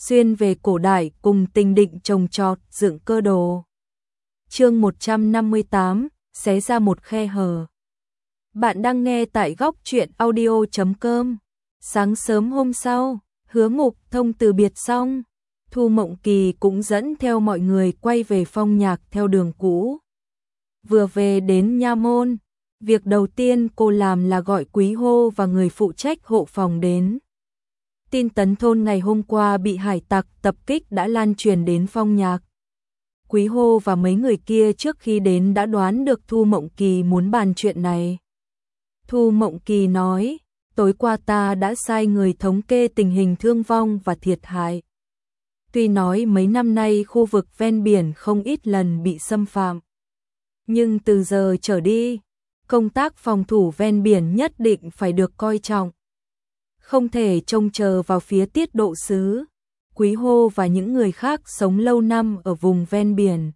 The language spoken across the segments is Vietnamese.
xuyên về cổ đại cùng Tình Định trồng trọt dựng cơ đồ. Chương 158, xé ra một khe hở. Bạn đang nghe tại góc truyện audio.com. Sáng sớm hôm sau, Hứa Mục Thông từ biệt xong, Thu Mộng Kỳ cũng dẫn theo mọi người quay về Phong Nhạc theo đường cũ. Vừa về đến nha môn, việc đầu tiên cô làm là gọi Quý Hô và người phụ trách hộ phòng đến. Tin Tấn thôn ngày hôm qua bị hải tặc tập kích đã lan truyền đến Phong Nhạc. Quý Hô và mấy người kia trước khi đến đã đoán được Thu Mộng Kỳ muốn bàn chuyện này. Thu Mộng Kỳ nói, tối qua ta đã sai người thống kê tình hình thương vong và thiệt hại. Tuy nói mấy năm nay khu vực ven biển không ít lần bị xâm phạm, nhưng từ giờ trở đi, công tác phòng thủ ven biển nhất định phải được coi trọng. Không thể trông chờ vào phía Tiết Độ Sứ, Quý Hô và những người khác sống lâu năm ở vùng ven biển.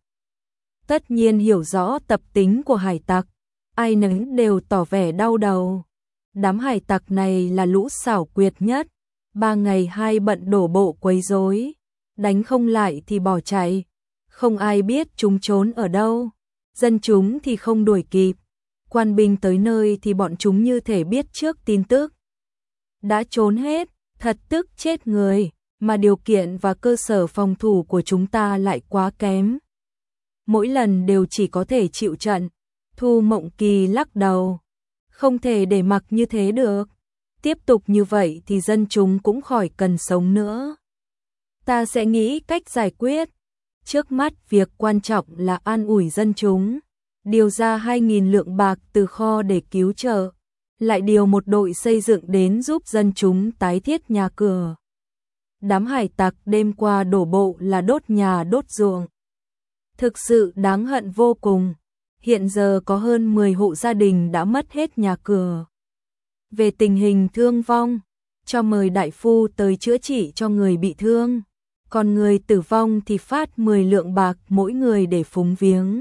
Tất nhiên hiểu rõ tập tính của hải tặc, ai nấy đều tỏ vẻ đau đầu. Đám hải tặc này là lũ xảo quyệt nhất, 3 ngày 2 bận đổ bộ quấy rối, đánh không lại thì bỏ chạy, không ai biết chúng trốn ở đâu, dân chúng thì không đuổi kịp, quan binh tới nơi thì bọn chúng như thể biết trước tin tức. Đã trốn hết, thật tức chết người, mà điều kiện và cơ sở phòng thủ của chúng ta lại quá kém. Mỗi lần đều chỉ có thể chịu trận. Thu Mộng Kỳ lắc đầu, không thể để mặc như thế được. Tiếp tục như vậy thì dân chúng cũng khỏi cần sống nữa. Ta sẽ nghĩ cách giải quyết. Trước mắt việc quan trọng là an ủi dân chúng. Điều ra 2.000 lượng bạc từ kho để cứu trợ. Lại điều một đội xây dựng đến giúp dân chúng tái thiết nhà cửa. Đám hải tặc đêm qua đổ bộ là đốt nhà đốt ruộng. Thực sự đáng hận vô cùng. Hiện giờ có hơn 10 hộ gia đình đã mất hết nhà cửa. Về tình hình thương vong, cho mời đại phu tới chữa trị cho người bị thương. Còn người tử vong thì phát 10 lượng bạc mỗi người để phúng viếng.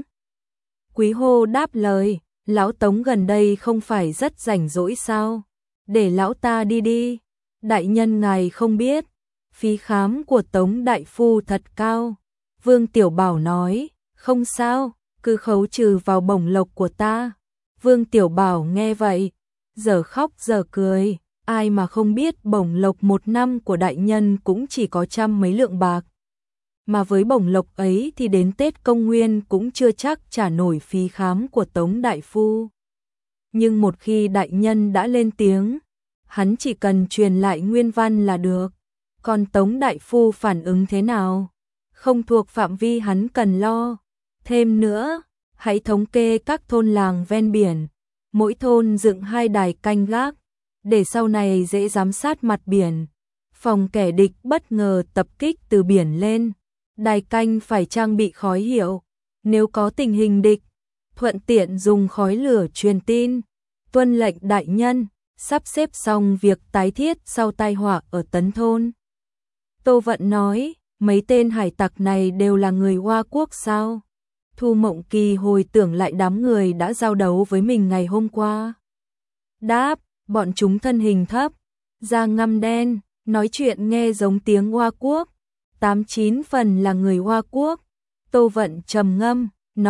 Quý Hô đáp lời, lão Tống gần đây không phải rất rảnh rỗi sao? Để lão ta đi đi. Đại nhân ngài không biết, phí khám của Tống đại phu thật cao. Vương Tiểu Bảo nói, không sao, cứ khấu trừ vào bổng lộc của ta. Vương Tiểu Bảo nghe vậy, giờ khóc giờ cười, ai mà không biết bổng lộc 1 năm của đại nhân cũng chỉ có 100 mấy lượng bạc. Mà với bổng lộc ấy thì đến Tết Công Nguyên cũng chưa chắc trả nổi phí khám của Tống đại phu. Nhưng một khi đại nhân đã lên tiếng, hắn chỉ cần truyền lại nguyên văn là được. Còn Tống đại phu phản ứng thế nào? Không thuộc phạm vi hắn cần lo. Thêm nữa, hãy thống kê các thôn làng ven biển, mỗi thôn dựng 2 đài canh gác, để sau này dễ giám sát mặt biển, phòng kẻ địch bất ngờ tập kích từ biển lên. Đài canh phải trang bị khói hiệu, nếu có tình hình địch, thuận tiện dùng khói lửa truyền tin. Tuân lệnh đại nhân, sắp xếp xong việc tái thiết sau tai họa ở Tấn thôn. Tô Vận nói, mấy tên hải tặc này đều là người Hoa Quốc sao? Thu Mộng Kỳ hồi tưởng lại đám người đã giao đấu với mình ngày hôm qua. Đáp, bọn chúng thân hình thấp, da ngăm đen, nói chuyện nghe giống tiếng Hoa Quốc. 8-9 phần là người Hoa Quốc. Tô Vận trầm ngâm,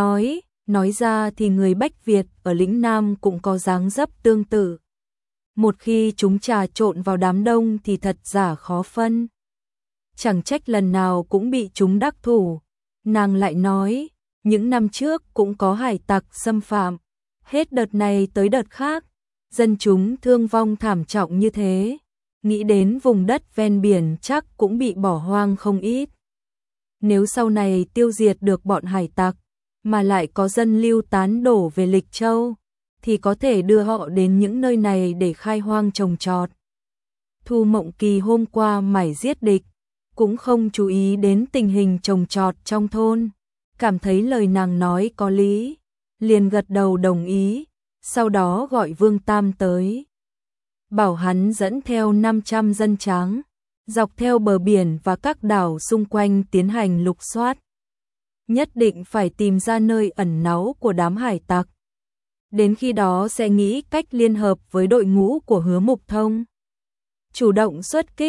nói ra thì người Bách Việt ở lĩnh Nam cũng có dáng dấp tương tự. Một khi chúng trà trộn vào đám đông thì thật giả khó phân. Chẳng trách lần nào cũng bị chúng đắc thủ. Nàng lại nói, những năm trước cũng có hải tặc xâm phạm. Hết đợt này tới đợt khác, dân chúng thương vong thảm trọng như thế. Nghĩ đến vùng đất ven biển chắc cũng bị bỏ hoang không ít. Nếu sau này tiêu diệt được bọn hải tặc, mà lại có dân lưu tán đổ về Lịch Châu, thì có thể đưa họ đến những nơi này để khai hoang trồng trọt. Thu Mộng Kỳ hôm qua mải giết địch, cũng không chú ý đến tình hình trồng trọt trong thôn, cảm thấy lời nàng nói có lý, liền gật đầu đồng ý, sau đó gọi Vương Tam tới. Bảo hắn dẫn theo 500 dân tráng, dọc theo bờ biển và các đảo xung quanh tiến hành lục soát. Nhất định phải tìm ra nơi ẩn náu của đám hải tặc. Đến khi đó sẽ nghĩ cách liên hợp với đội ngũ của Hứa Mục Thông. Chủ động xuất kích,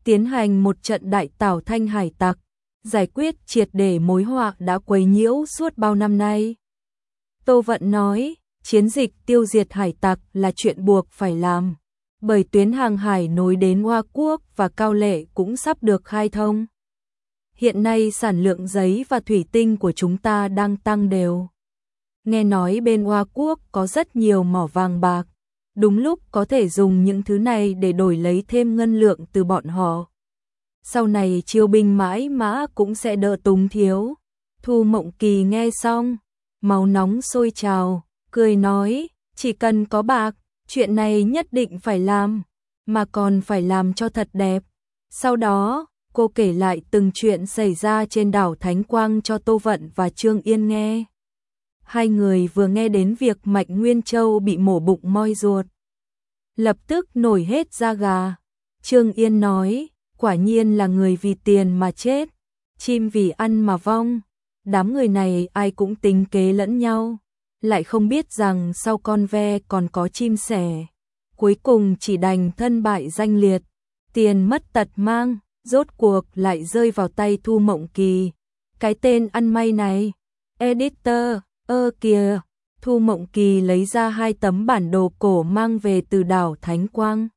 tiến hành một trận đại tảo thanh hải tặc, giải quyết triệt để mối họa đã quấy nhiễu suốt bao năm nay. Tô Vận nói, chiến dịch tiêu diệt hải tặc là chuyện buộc phải làm, bởi tuyến hàng hải nối đến Hoa Quốc và Cao Lệ cũng sắp được khai thông. Hiện nay sản lượng giấy và thủy tinh của chúng ta đang tăng đều. Nghe nói bên Hoa Quốc có rất nhiều mỏ vàng bạc, đúng lúc có thể dùng những thứ này để đổi lấy thêm ngân lượng từ bọn họ. Sau này chiêu binh mãi mã cũng sẽ đỡ túng thiếu. Thu Mộng Kỳ nghe xong, máu nóng sôi trào, cười nói, chỉ cần có bạc, chuyện này nhất định phải làm, mà còn phải làm cho thật đẹp. Sau đó, cô kể lại từng chuyện xảy ra trên đảo Thánh Quang cho Tô Vận và Trương Yên nghe. Hai người vừa nghe đến việc Mạch Nguyên Châu bị mổ bụng moi ruột, lập tức nổi hết da gà. Trương Yên nói, quả nhiên là người vì tiền mà chết, chim vì ăn mà vong. Đám người này ai cũng tính kế lẫn nhau, lại không biết rằng sau con ve còn có chim sẻ. Cuối cùng chỉ đành thân bại danh liệt, tiền mất tật mang, rốt cuộc lại rơi vào tay Thu Mộng Kỳ. Cái tên ăn may này, editor, kìa. Thu Mộng Kỳ lấy ra 2 tấm bản đồ cổ mang về từ đảo Thánh Quang.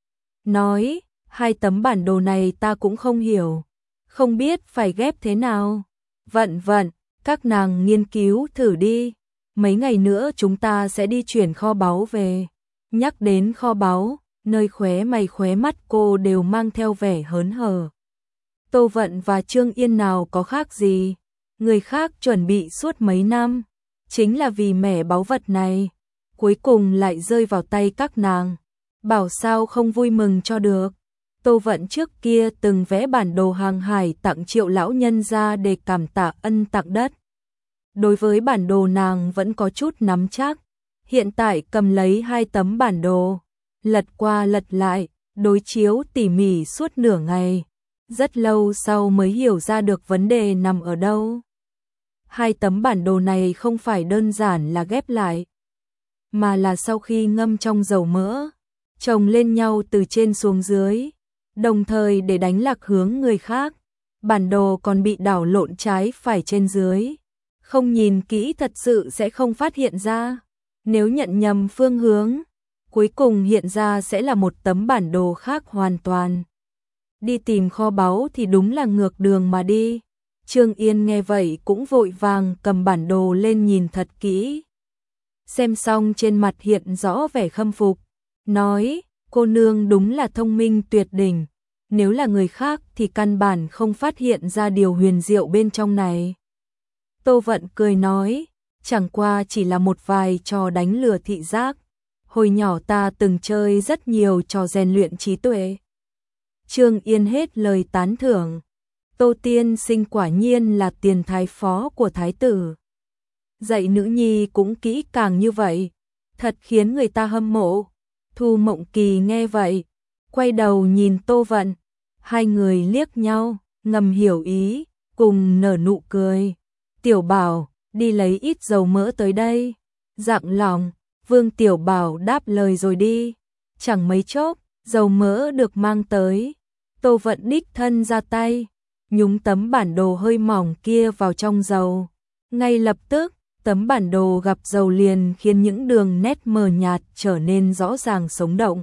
Nói, 2 tấm bản đồ này ta cũng không hiểu, không biết phải ghép thế nào. Vận, các nàng nghiên cứu thử đi. Mấy ngày nữa chúng ta sẽ đi chuyển kho báu về. Nhắc đến kho báu, nơi khóe mày khóe mắt cô đều mang theo vẻ hớn hở. Tô Vận và Trương Yên nào có khác gì, người khác chuẩn bị suốt mấy năm, chính là vì mẻ báu vật này, cuối cùng lại rơi vào tay các nàng. Bảo sao không vui mừng cho được. Tô Vận trước kia từng vẽ bản đồ hàng hải tặng Triệu lão nhân ra để cảm tạ ân tặng đất. Đối với bản đồ nàng vẫn có chút nắm chắc, hiện tại cầm lấy 2 tấm bản đồ, lật qua lật lại, đối chiếu tỉ mỉ suốt nửa ngày, rất lâu sau mới hiểu ra được vấn đề nằm ở đâu. 2 tấm bản đồ này không phải đơn giản là ghép lại, mà là sau khi ngâm trong dầu mỡ, chồng lên nhau từ trên xuống dưới, đồng thời để đánh lạc hướng người khác. Bản đồ còn bị đảo lộn trái phải trên dưới, không nhìn kỹ thật sự sẽ không phát hiện ra. Nếu nhận nhầm phương hướng, cuối cùng hiện ra sẽ là một tấm bản đồ khác hoàn toàn. Đi tìm kho báu thì đúng là ngược đường mà đi. Trương Yên nghe vậy cũng vội vàng cầm bản đồ lên nhìn thật kỹ. Xem xong trên mặt hiện rõ vẻ khâm phục, nói, cô nương đúng là thông minh tuyệt đỉnh, nếu là người khác thì căn bản không phát hiện ra điều huyền diệu bên trong này. Tô Vận cười nói, chẳng qua chỉ là một vài trò đánh lừa thị giác, hồi nhỏ ta từng chơi rất nhiều trò rèn luyện trí tuệ. Trương Yên hết lời tán thưởng, Tô tiên sinh quả nhiên là tiền thái phó của thái tử. Dạy nữ nhi cũng kỹ càng như vậy, thật khiến người ta hâm mộ. Thu Mộng Kỳ nghe vậy, quay đầu nhìn Tô Vận, hai người liếc nhau, ngầm hiểu ý, cùng nở nụ cười. Tiểu Bảo, đi lấy ít dầu mỡ tới đây. Dặng lòng, Vương Tiểu Bảo đáp lời rồi đi. Chẳng mấy chốc, dầu mỡ được mang tới. Tô Vận đích thân ra tay, nhúng tấm bản đồ hơi mỏng kia vào trong dầu. Ngay lập tức, tấm bản đồ gặp dầu liền khiến những đường nét mờ nhạt trở nên rõ ràng sống động.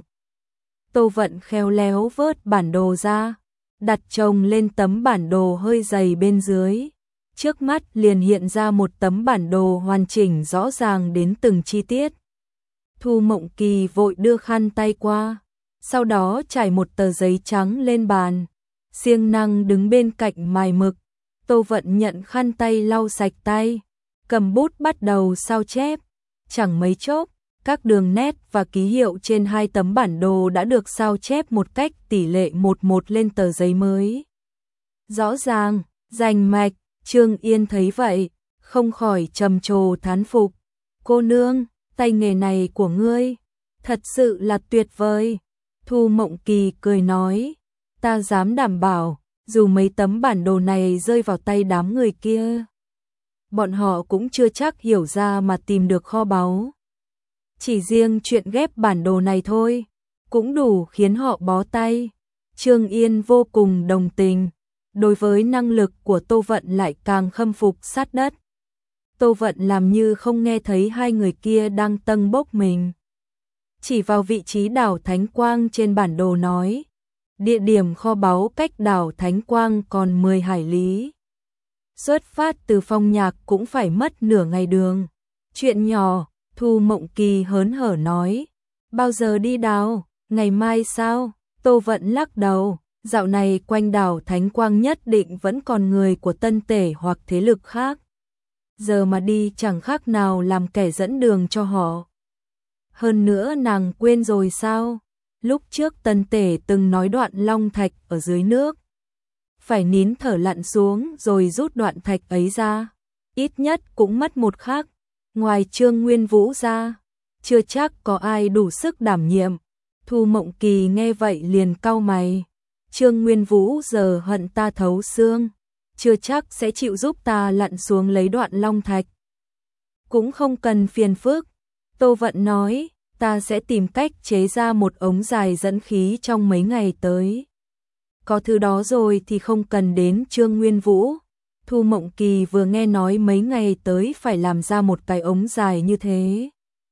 Tô Vận khéo léo vớt bản đồ ra, đặt chồng lên tấm bản đồ hơi dày bên dưới. Trước mắt liền hiện ra một tấm bản đồ hoàn chỉnh rõ ràng đến từng chi tiết. Thu Mộng Kỳ vội đưa khăn tay qua, sau đó trải một tờ giấy trắng lên bàn, siêng năng đứng bên cạnh mài mực. Tô Vận nhận khăn tay lau sạch tay, cầm bút bắt đầu sao chép. Chẳng mấy chốc, các đường nét và ký hiệu trên 2 tấm bản đồ đã được sao chép một cách tỷ lệ 1:1 lên tờ giấy mới. Rõ ràng, rành mạch. Trương Yên thấy vậy, không khỏi trầm trồ thán phục. Cô nương, tay nghề này của ngươi, thật sự là tuyệt vời. Thu Mộng Kỳ cười nói, ta dám đảm bảo, dù mấy tấm bản đồ này rơi vào tay đám người kia, bọn họ cũng chưa chắc hiểu ra mà tìm được kho báu. Chỉ riêng chuyện ghép bản đồ này thôi, cũng đủ khiến họ bó tay. Trương Yên vô cùng đồng tình, đối với năng lực của Tô Vận lại càng khâm phục sát đất. Tô Vận làm như không nghe thấy hai người kia đang tâng bốc mình. Chỉ vào vị trí đảo Thánh Quang trên bản đồ nói, địa điểm kho báu cách đảo Thánh Quang còn 10 hải lý. Xuất phát từ Phong Nhạc cũng phải mất nửa ngày đường. Chuyện nhỏ, Thu Mộng Kỳ hớn hở nói, bao giờ đi đảo, ngày mai sao? Tô Vận lắc đầu, dạo này quanh đảo Thánh Quang nhất định vẫn còn người của Tân Tể hoặc thế lực khác. Giờ mà đi chẳng khác nào làm kẻ dẫn đường cho họ. Hơn nữa nàng quên rồi sao? Lúc trước Tân Tể từng nói đoạn long thạch ở dưới nước. Phải nín thở lặn xuống rồi rút đoạn thạch ấy ra. Ít nhất cũng mất một khắc. Ngoài Trương Nguyên Vũ ra, chưa chắc có ai đủ sức đảm nhiệm. Thu Mộng Kỳ nghe vậy liền cau mày. Trương Nguyên Vũ giờ hận ta thấu xương, chưa chắc sẽ chịu giúp ta lặn xuống lấy đoạn long thạch. Cũng không cần phiền phức. Tô Vận nói, ta sẽ tìm cách chế ra một ống dài dẫn khí trong mấy ngày tới. Có thứ đó rồi thì không cần đến Trương Nguyên Vũ. Thu Mộng Kỳ vừa nghe nói mấy ngày tới phải làm ra một cái ống dài như thế.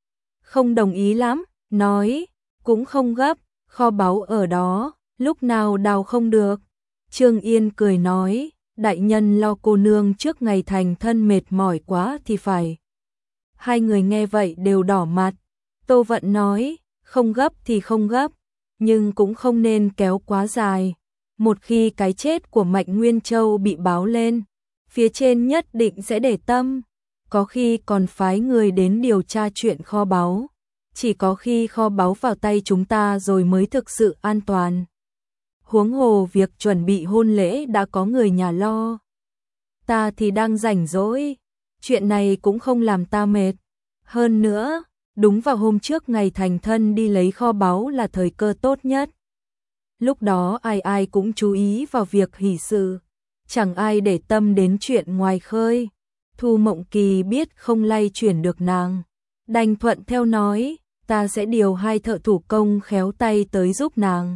Không đồng ý lắm, nói, cũng không gấp, kho báu ở đó, lúc nào đào không được. Trương Yên cười nói, đại nhân lo cô nương trước ngày thành thân mệt mỏi quá thì phải. Hai người nghe vậy đều đỏ mặt. Tô Vận nói, không gấp thì không gấp, nhưng cũng không nên kéo quá dài. Một khi cái chết của Mạnh Nguyên Châu bị báo lên, phía trên nhất định sẽ để tâm, có khi còn phái người đến điều tra chuyện kho báu. Chỉ có khi kho báu vào tay chúng ta rồi mới thực sự an toàn. Huống hồ việc chuẩn bị hôn lễ đã có người nhà lo. Ta thì đang rảnh rỗi, chuyện này cũng không làm ta mệt. Hơn nữa, đúng vào hôm trước ngày thành thân đi lấy kho báu là thời cơ tốt nhất. Lúc đó ai ai cũng chú ý vào việc hỷ sự, chẳng ai để tâm đến chuyện ngoài khơi. Thu Mộng Kỳ biết không lay chuyển được nàng, đành thuận theo nói, ta sẽ điều 2 thợ thủ công khéo tay tới giúp nàng.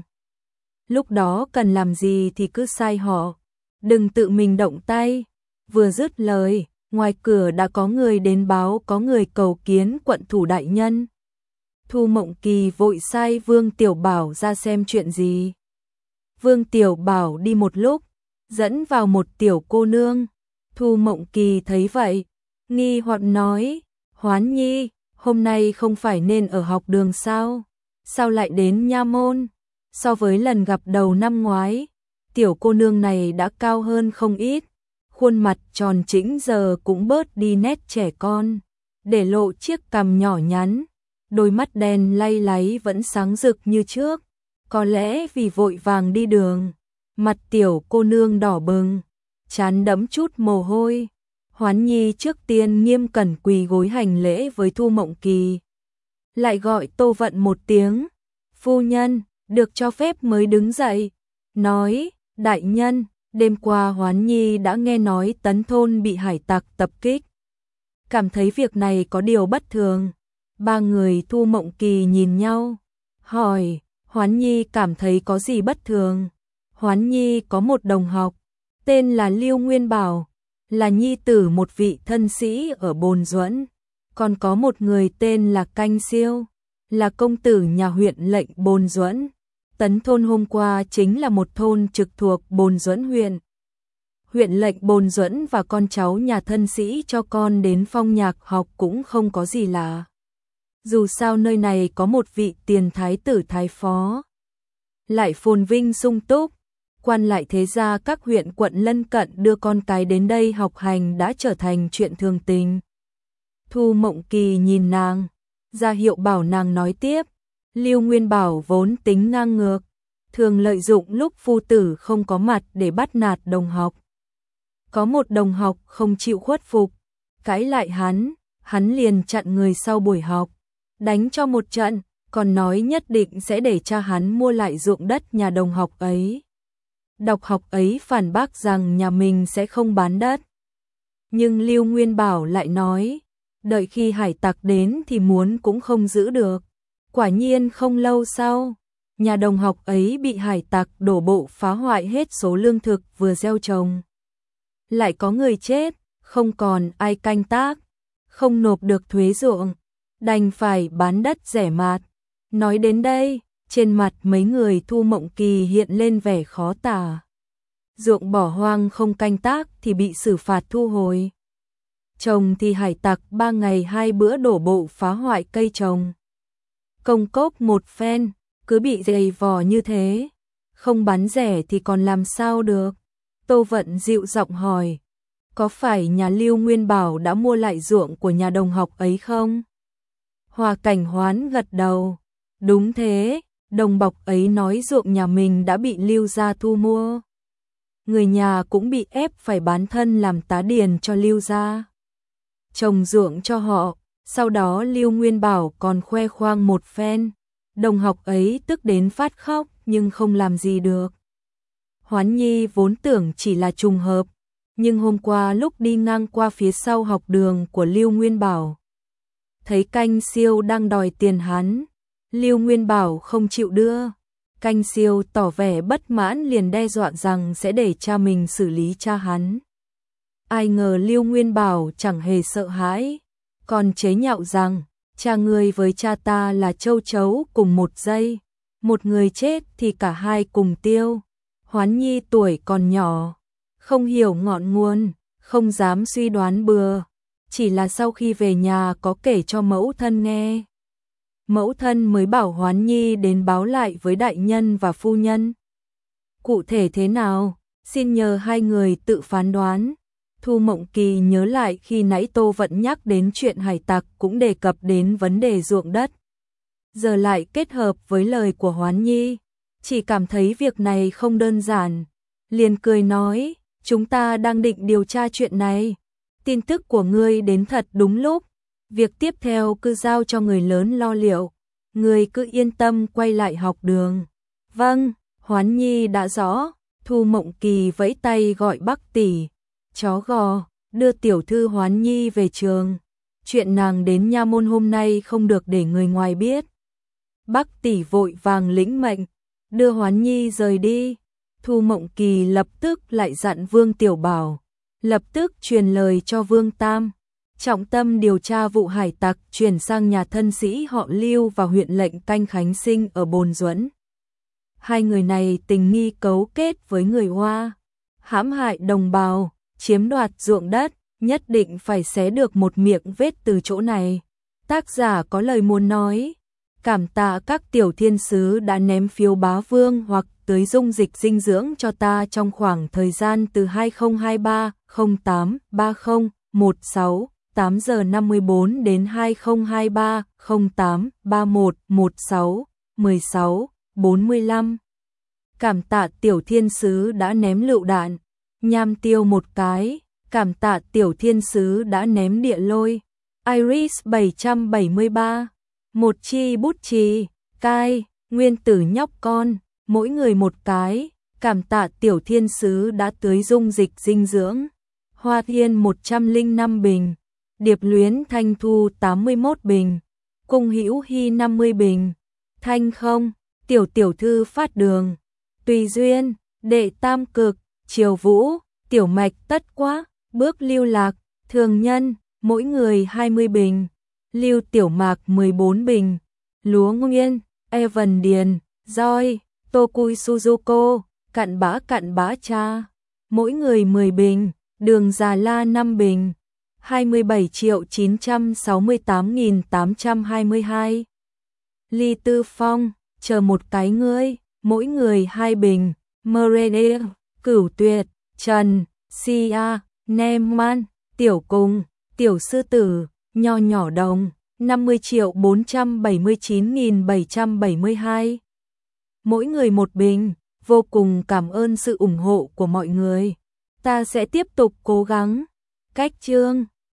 Lúc đó cần làm gì thì cứ sai họ, đừng tự mình động tay. Vừa dứt lời, ngoài cửa đã có người đến báo có người cầu kiến quận thủ đại nhân. Thu Mộng Kỳ vội sai Vương Tiểu Bảo ra xem chuyện gì. Vương Tiểu Bảo đi một lúc, dẫn vào một tiểu cô nương. Thu Mộng Kỳ thấy vậy, nghi hoặc nói, Hoán Nhi, hôm nay không phải nên ở học đường sao? Sao lại đến nha môn? So với lần gặp đầu năm ngoái, tiểu cô nương này đã cao hơn không ít. Khuôn mặt tròn trĩnh giờ cũng bớt đi nét trẻ con, để lộ chiếc cằm nhỏ nhắn. Đôi mắt đen lay láy vẫn sáng rực như trước. Có lẽ vì vội vàng đi đường, mặt tiểu cô nương đỏ bừng, trán đẫm chút mồ hôi. Hoán Nhi trước tiên nghiêm cẩn quỳ gối hành lễ với Thu Mộng Kỳ. Lại gọi Tô Vận một tiếng, phu nhân, được cho phép mới đứng dậy. Nói, đại nhân, đêm qua Hoán Nhi đã nghe nói Tấn Thôn bị hải tặc tập kích. Cảm thấy việc này có điều bất thường. Ba người Thu Mộng Kỳ nhìn nhau, hỏi, Hoán Nhi cảm thấy có gì bất thường? Hoán Nhi có một đồng học, tên là Lưu Nguyên Bảo, là nhi tử một vị thân sĩ ở Bồn Duẫn. Còn có một người tên là Canh Siêu, là công tử nhà huyện lệnh Bồn Duẫn. Tấn Thôn hôm qua chính là một thôn trực thuộc Bồn Duẫn huyện. Huyện lệnh Bồn Duẫn và con cháu nhà thân sĩ cho con đến Phong Nhạc học cũng không có gì lạ. Dù sao nơi này có một vị tiền thái tử thái phó, lại phồn vinh sung túc, quan lại thế gia các huyện quận lân cận đưa con cái đến đây học hành đã trở thành chuyện thường tình. Thu Mộng Kỳ nhìn nàng, ra hiệu bảo nàng nói tiếp. Lưu Nguyên Bảo vốn tính ngang ngược, thường lợi dụng lúc phu tử không có mặt để bắt nạt đồng học. Có một đồng học không chịu khuất phục, cãi lại hắn liền chặn người sau buổi học, đánh cho một trận, còn nói nhất định sẽ để cha hắn mua lại ruộng đất nhà đồng học ấy. Độc học ấy phản bác rằng nhà mình sẽ không bán đất. Nhưng Lưu Nguyên Bảo lại nói, đợi khi hải tặc đến thì muốn cũng không giữ được. Quả nhiên không lâu sau, nhà đồng học ấy bị hải tặc đổ bộ phá hoại hết số lương thực vừa gieo trồng. Lại có người chết, không còn ai canh tác, không nộp được thuế ruộng, đành phải bán đất rẻ mạt. Nói đến đây, trên mặt mấy người Thu Mộng Kỳ hiện lên vẻ khó tả. Ruộng bỏ hoang không canh tác thì bị xử phạt thu hồi. Trồng thì hải tặc 3 ngày 2 bữa đổ bộ phá hoại cây trồng. Công cốc một phen, cứ bị dày vò như thế, không bán rẻ thì còn làm sao được. Tô Vận dịu giọng hỏi, có phải nhà Lưu Nguyên Bảo đã mua lại ruộng của nhà đồng học ấy không? Hoa Cảnh Hoán gật đầu, đúng thế, đồng bọc ấy nói ruộng nhà mình đã bị Lưu gia thu mua. Người nhà cũng bị ép phải bán thân làm tá điền cho Lưu gia, trồng ruộng cho họ. Sau đó Lưu Nguyên Bảo còn khoe khoang một phen, đồng học ấy tức đến phát khóc nhưng không làm gì được. Hoán Nhi vốn tưởng chỉ là trùng hợp, nhưng hôm qua lúc đi ngang qua phía sau học đường của Lưu Nguyên Bảo, thấy Canh Siêu đang đòi tiền hắn, Lưu Nguyên Bảo không chịu đưa. Canh Siêu tỏ vẻ bất mãn liền đe dọa rằng sẽ để cha mình xử lý cha hắn. Ai ngờ Lưu Nguyên Bảo chẳng hề sợ hãi, còn chế nhạo rằng, cha ngươi với cha ta là châu chấu cùng một dây, một người chết thì cả hai cùng tiêu. Hoán Nhi tuổi còn nhỏ, không hiểu ngọn nguồn, không dám suy đoán bừa, chỉ là sau khi về nhà có kể cho mẫu thân nghe. Mẫu thân mới bảo Hoán Nhi đến báo lại với đại nhân và phu nhân. Cụ thể thế nào, xin nhờ hai người tự phán đoán. Thu Mộng Kỳ nhớ lại khi nãy Tô Vận nhắc đến chuyện hải tặc cũng đề cập đến vấn đề ruộng đất. Giờ lại kết hợp với lời của Hoán Nhi, chỉ cảm thấy việc này không đơn giản. Liền cười nói, chúng ta đang định điều tra chuyện này. Tin tức của ngươi đến thật đúng lúc. Việc tiếp theo cứ giao cho người lớn lo liệu. Ngươi cứ yên tâm quay lại học đường. Vâng, Hoán Nhi đã rõ. Thu Mộng Kỳ vẫy tay gọi Bắc tỷ. Chó gò, đưa tiểu thư Hoán Nhi về trường. Chuyện nàng đến nha môn hôm nay không được để người ngoài biết. Bắc tỷ vội vàng lĩnh mệnh, đưa Hoán Nhi rời đi. Thu Mộng Kỳ lập tức lại dặn Vương Tiểu Bảo, lập tức truyền lời cho Vương Tam, trọng tâm điều tra vụ hải tặc chuyển sang nhà thân sĩ họ Lưu và huyện lệnh Canh Khánh Sinh ở Bồn Duẫn. Hai người này tình nghi cấu kết với người Hoa, hãm hại đồng bào, chiếm đoạt ruộng đất, nhất định phải xé được một miệng vết từ chỗ này. Tác giả có lời muốn nói, cảm tạ các tiểu thiên sứ đã ném phiếu bá vương hoặc tưới dung dịch dinh dưỡng cho ta trong khoảng thời gian từ 2023-08-30-16 8 giờ 54 đến 2023-08-31-16 45. Cảm tạ tiểu thiên sứ đã ném lựu đạn, nham tiêu một cái, cảm tạ tiểu thiên sứ đã ném địa lôi. Iris 773, một chi bút chì, cai, nguyên tử nhóc con, mỗi người một cái, cảm tạ tiểu thiên sứ đã tưới dung dịch dinh dưỡng. Hoa Thiên 105 bình, Điệp Luyến Thanh Thu 81 bình, Cung Hữu Hy 50 bình, Thanh Không, tiểu tiểu thư phát đường, Tùy Duyên, Đệ Tam Cực, Triều Vũ, Tiểu Mạch Tất Quá, Bước Lưu Lạc, Thường Nhân, mỗi người 20 bình, Lưu Tiểu Mạc 14 bình, Lúa Nguyên, Evan Điền, Roi, Tokui Suzuko, Cặn Bã Cha, mỗi người 10 bình, Đường Già La 5 bình, 27.968.822. Ly Tư Phong, chờ một cái ngươi, mỗi người 2 bình, Merede, Cửu Tuyệt, Trần, Sia, Neman, Tiểu Cung, Tiểu Sư Tử, Nho Nhỏ Đồng, 50.479.772. Mỗi người một bình, vô cùng cảm ơn sự ủng hộ của mọi người. Ta sẽ tiếp tục cố gắng. Cách chương